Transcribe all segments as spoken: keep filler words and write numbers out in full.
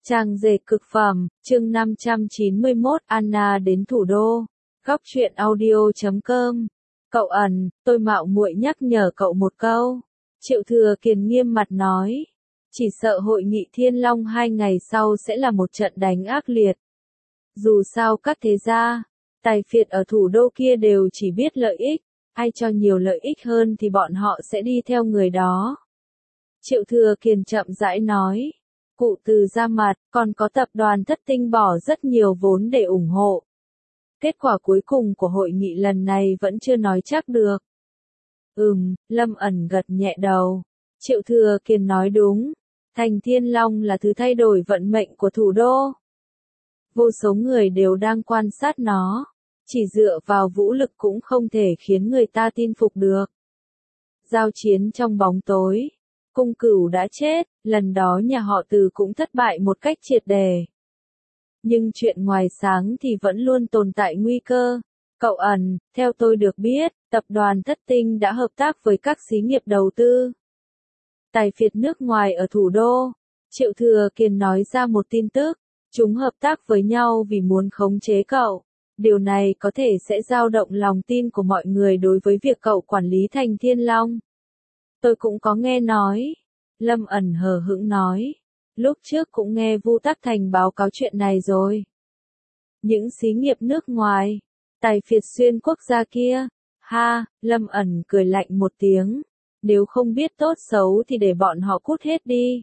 Trang dệt cực phẩm, chương năm trăm chín mươi mốt, Anna đến thủ đô. Góc truyện audio chấm com. Cậu ẩn, tôi mạo muội nhắc nhở cậu một câu. Triệu Thừa Kiền nghiêm mặt nói. Chỉ sợ hội nghị Thiên Long hai ngày sau sẽ là một trận đánh ác liệt. Dù sao các thế gia, tài phiệt ở thủ đô kia đều chỉ biết lợi ích, ai cho nhiều lợi ích hơn thì bọn họ sẽ đi theo người đó. Triệu Thừa Kiền chậm rãi nói. Cụ Từ ra mặt, còn có tập đoàn Thất Tinh bỏ rất nhiều vốn để ủng hộ. Kết quả cuối cùng của hội nghị lần này vẫn chưa nói chắc được. Ừm, Lâm ẩn gật nhẹ đầu. Triệu Thừa Kiền nói đúng. Thành Thiên Long là thứ thay đổi vận mệnh của thủ đô. Vô số người đều đang quan sát nó. Chỉ dựa vào vũ lực cũng không thể khiến người ta tin phục được. Giao chiến trong bóng tối. Cung Cửu đã chết, lần đó nhà họ Từ cũng thất bại một cách triệt đề. Nhưng chuyện ngoài sáng thì vẫn luôn tồn tại nguy cơ. Cậu ẩn, theo tôi được biết, tập đoàn Thất Tinh đã hợp tác với các xí nghiệp đầu tư. Tài phiệt nước ngoài ở thủ đô. Triệu Thừa Kiền nói ra một tin tức. Chúng hợp tác với nhau vì muốn khống chế cậu. Điều này có thể sẽ dao động lòng tin của mọi người đối với việc cậu quản lý Thành Thiên Long. Tôi cũng có nghe nói. Lâm ẩn hờ hững nói. Lúc trước cũng nghe Vu Tắc Thành báo cáo chuyện này rồi. Những xí nghiệp nước ngoài, tài phiệt xuyên quốc gia kia. Ha, Lâm ẩn cười lạnh một tiếng. Nếu không biết tốt xấu thì để bọn họ cút hết đi.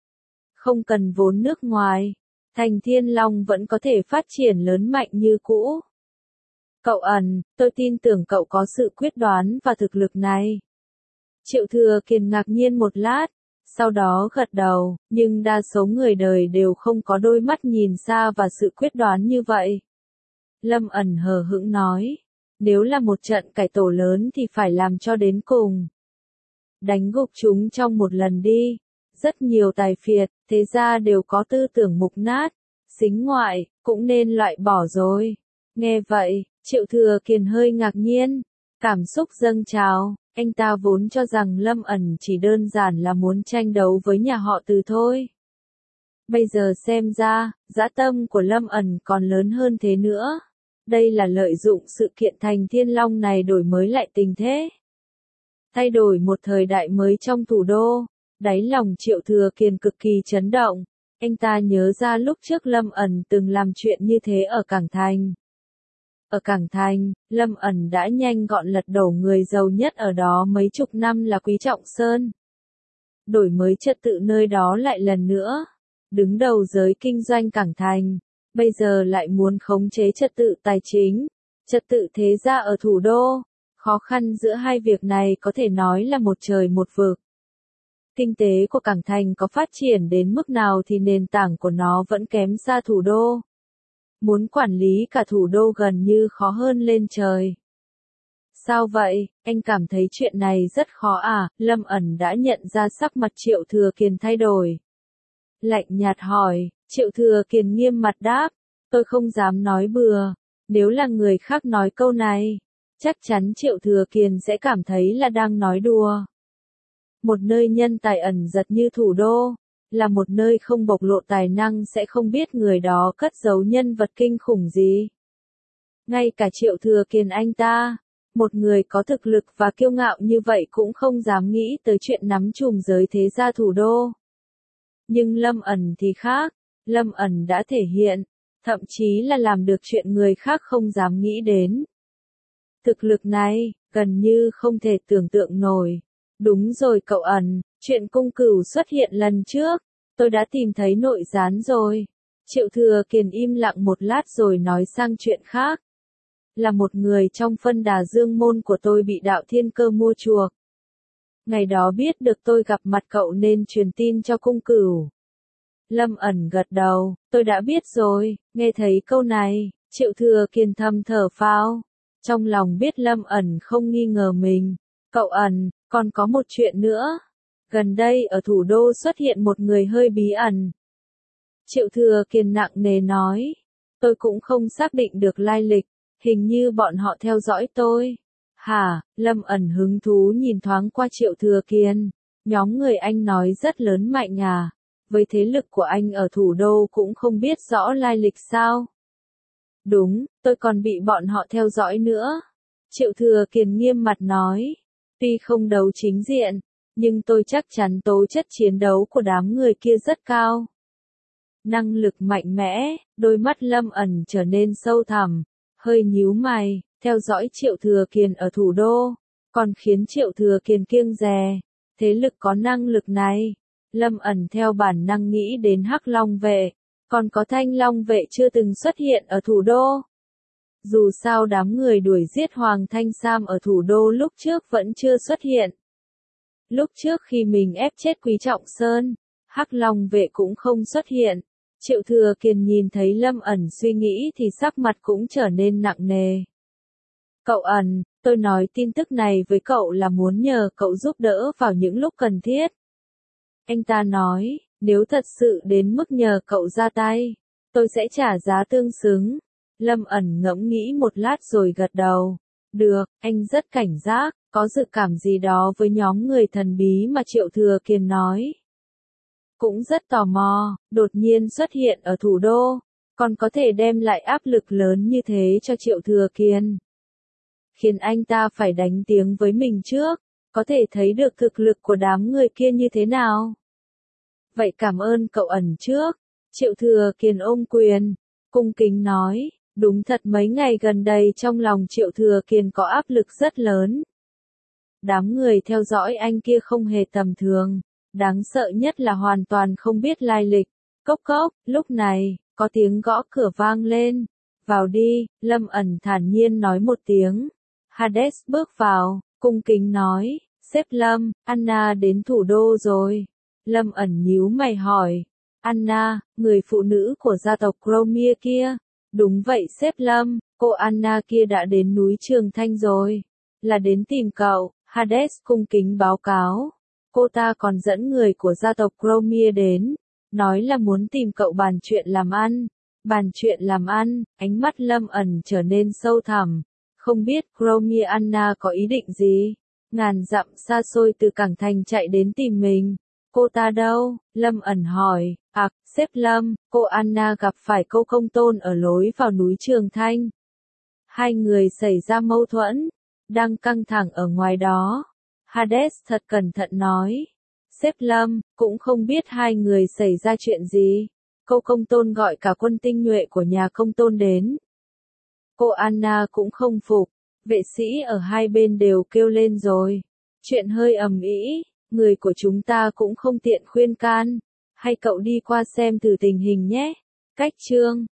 Không cần vốn nước ngoài, Thành Thiên Long vẫn có thể phát triển lớn mạnh như cũ. Cậu ẩn, tôi tin tưởng cậu có sự quyết đoán và thực lực này. Triệu Thừa Kiền ngạc nhiên một lát, sau đó gật đầu, nhưng đa số người đời đều không có đôi mắt nhìn xa và sự quyết đoán như vậy. Lâm ẩn hờ hững nói, nếu là một trận cải tổ lớn thì phải làm cho đến cùng. Đánh gục chúng trong một lần đi. Rất nhiều tài phiệt, thế gia đều có tư tưởng mục nát, sính ngoại, cũng nên loại bỏ rồi. Nghe vậy, Triệu Thừa Kiền hơi ngạc nhiên, cảm xúc dâng trào. Anh ta vốn cho rằng Lâm ẩn chỉ đơn giản là muốn tranh đấu với nhà họ Từ thôi. Bây giờ xem ra, dã tâm của Lâm ẩn còn lớn hơn thế nữa. Đây là lợi dụng sự kiện Thành Thiên Long này đổi mới lại tình thế. Thay đổi một thời đại mới trong thủ đô. Đáy lòng Triệu Thừa Kiền cực kỳ chấn động. Anh ta nhớ ra lúc trước Lâm ẩn từng làm chuyện như thế ở Cảng Thành. Ở Cảng Thành, Lâm ẩn đã nhanh gọn lật đổ người giàu nhất ở đó mấy chục năm là Quý Trọng Sơn. Đổi mới trật tự nơi đó lại lần nữa. Đứng đầu giới kinh doanh Cảng Thành, bây giờ lại muốn khống chế trật tự tài chính, trật tự thế gia ở thủ đô. Khó khăn giữa hai việc này có thể nói là một trời một vực. Kinh tế của Cảng Thành có phát triển đến mức nào thì nền tảng của nó vẫn kém xa thủ đô. Muốn quản lý cả thủ đô gần như khó hơn lên trời. Sao vậy, anh cảm thấy chuyện này rất khó à? Lâm ẩn đã nhận ra sắc mặt Triệu Thừa Kiền thay đổi. Lạnh nhạt hỏi, Triệu Thừa Kiền nghiêm mặt đáp, tôi không dám nói bừa. Nếu là người khác nói câu này, chắc chắn Triệu Thừa Kiền sẽ cảm thấy là đang nói đùa. Một nơi nhân tài ẩn giật như thủ đô, là một nơi không bộc lộ tài năng sẽ không biết người đó cất giấu nhân vật kinh khủng gì. Ngay cả Triệu Thừa Kiền anh ta, một người có thực lực và kiêu ngạo như vậy cũng không dám nghĩ tới chuyện nắm chùm giới thế gia thủ đô. Nhưng Lâm ẩn thì khác, Lâm ẩn đã thể hiện, thậm chí là làm được chuyện người khác không dám nghĩ đến. Thực lực này, gần như không thể tưởng tượng nổi. Đúng rồi cậu ẩn, chuyện Cung Cửu xuất hiện lần trước, tôi đã tìm thấy nội gián rồi. Triệu Thừa Kiền im lặng một lát rồi nói sang chuyện khác. Là một người trong phân đà dương môn của tôi bị Đạo Thiên Cơ mua chuộc. Ngày đó biết được tôi gặp mặt cậu nên truyền tin cho Cung Cửu. Lâm ẩn gật đầu, tôi đã biết rồi. Nghe thấy câu này, Triệu Thừa Kiền thầm thở phào. Trong lòng biết Lâm ẩn không nghi ngờ mình. Cậu ẩn, còn có một chuyện nữa. Gần đây ở thủ đô xuất hiện một người hơi bí ẩn. Triệu Thừa Kiền nặng nề nói. Tôi cũng không xác định được lai lịch. Hình như bọn họ theo dõi tôi. Hả, Lâm ẩn hứng thú nhìn thoáng qua Triệu Thừa Kiền. Nhóm người anh nói rất lớn mạnh à. với thế lực của anh ở thủ đô cũng không biết rõ lai lịch sao? Đúng, tôi còn bị bọn họ theo dõi nữa. Triệu Thừa Kiền nghiêm mặt nói. Tuy không đấu chính diện, nhưng tôi chắc chắn tố chất chiến đấu của đám người kia rất cao. Năng lực mạnh mẽ, đôi mắt Lâm ẩn trở nên sâu thẳm, hơi nhíu mày, theo dõi Triệu Thừa Kiền ở thủ đô, còn khiến Triệu Thừa Kiền kiêng dè. Thế lực có năng lực này, Lâm ẩn theo bản năng nghĩ đến Hắc Long vệ, còn có Thanh Long vệ chưa từng xuất hiện ở thủ đô. Dù sao đám người đuổi giết Hoàng Thanh Sam ở thủ đô lúc trước vẫn chưa xuất hiện. Lúc trước khi mình ép chết Quý Trọng Sơn, Hắc Long vệ cũng không xuất hiện. Triệu Thừa Kiền nhìn thấy Lâm ẩn suy nghĩ thì sắc mặt cũng trở nên nặng nề. Cậu ẩn, tôi nói tin tức này với cậu là muốn nhờ cậu giúp đỡ vào những lúc cần thiết. Anh ta nói, nếu thật sự đến mức nhờ cậu ra tay, tôi sẽ trả giá tương xứng. Lâm ẩn ngẫm nghĩ một lát rồi gật đầu. Được, anh rất cảnh giác, có dự cảm gì đó với nhóm người thần bí mà Triệu Thừa Kiền nói. Cũng rất tò mò, đột nhiên xuất hiện ở thủ đô, còn có thể đem lại áp lực lớn như thế cho Triệu Thừa Kiền. Khiến anh ta phải đánh tiếng với mình trước, có thể thấy được thực lực của đám người kia như thế nào. Vậy cảm ơn cậu ẩn trước. Triệu Thừa Kiền ôm quyền, cung kính nói. Đúng thật mấy ngày gần đây trong lòng Triệu Thừa Kiền có áp lực rất lớn. Đám người theo dõi anh kia không hề tầm thường, đáng sợ nhất là hoàn toàn không biết lai lịch. Cốc cốc, lúc này, có tiếng gõ cửa vang lên. Vào đi, Lâm ẩn thản nhiên nói một tiếng. Hades bước vào, cung kính nói, sếp Lâm, Anna đến thủ đô rồi. Lâm ẩn nhíu mày hỏi, Anna, người phụ nữ của gia tộc Cromie kia. Đúng vậy sếp Lâm, cô Anna kia đã đến núi Trường Thanh rồi. Là đến tìm cậu, Hades cung kính báo cáo. Cô ta còn dẫn người của gia tộc Cromie đến, nói là muốn tìm cậu bàn chuyện làm ăn. Bàn chuyện làm ăn, ánh mắt Lâm ẩn trở nên sâu thẳm. Không biết Cromie Anna có ý định gì? Ngàn dặm xa xôi từ Cảng Thành chạy đến tìm mình. Cô ta đâu? Lâm ẩn hỏi. À, sếp Lâm, cô Anna gặp phải cô công tôn ở lối vào núi Trường Thanh. Hai người xảy ra mâu thuẫn, đang căng thẳng ở ngoài đó. Hades thật cẩn thận nói. Sếp Lâm, cũng không biết hai người xảy ra chuyện gì. Cô công tôn gọi cả quân tinh nhuệ của nhà công tôn đến. Cô Anna cũng không phục, vệ sĩ ở hai bên đều kêu lên rồi. Chuyện hơi ầm ĩ, người của chúng ta cũng không tiện khuyên can. Hay cậu đi qua xem thử tình hình nhé. Cách chương